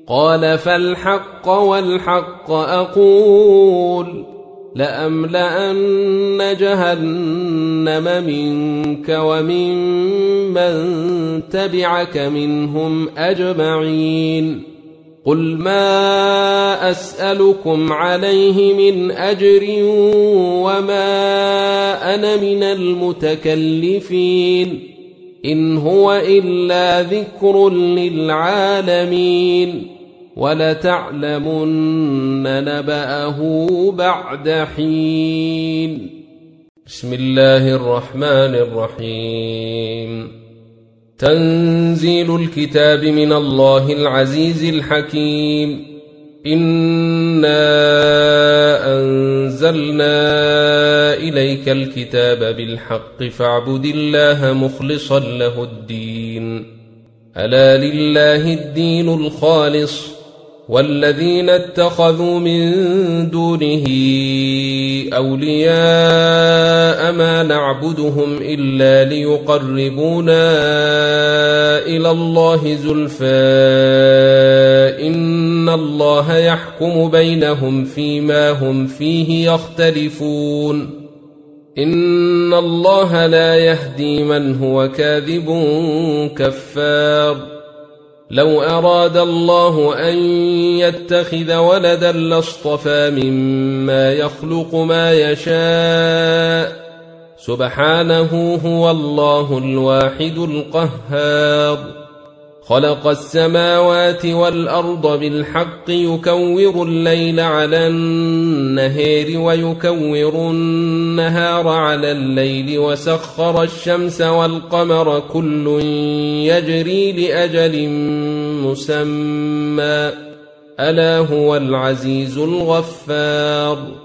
قال فالحق والحق أقول لأملأن جهنم منك ومن من تبعك منهم أجمعين قل ما أسألكم عليه من أجر وما أنا من المتكلفين إن هو إلا ذكر للعالمين ولتعلمن نبأه بعد حين. بسم الله الرحمن الرحيم. تنزيل الكتاب من الله العزيز الحكيم. إنا أنزلنا إليك الكتاب بالحق فاعبد الله مخلصا له الدين ألا لله الدين الخالص والذين اتخذوا من دونه أولياء ما نعبدهم إلا ليقربونا إلى الله زلفى إن الله يحكم بينهم فيما هم فيه يختلفون إن الله لا يهدي من هو كاذب كفار لو أراد الله أن يتخذ ولدا لاصطفى مما يخلق ما يشاء سبحانه هو الله الواحد القهار خلق السماوات والأرض بالحق يكور الليل على النهار ويكور النهار على الليل وسخر الشمس والقمر كل يجري لأجل مسمى ألا هو العزيز الغفار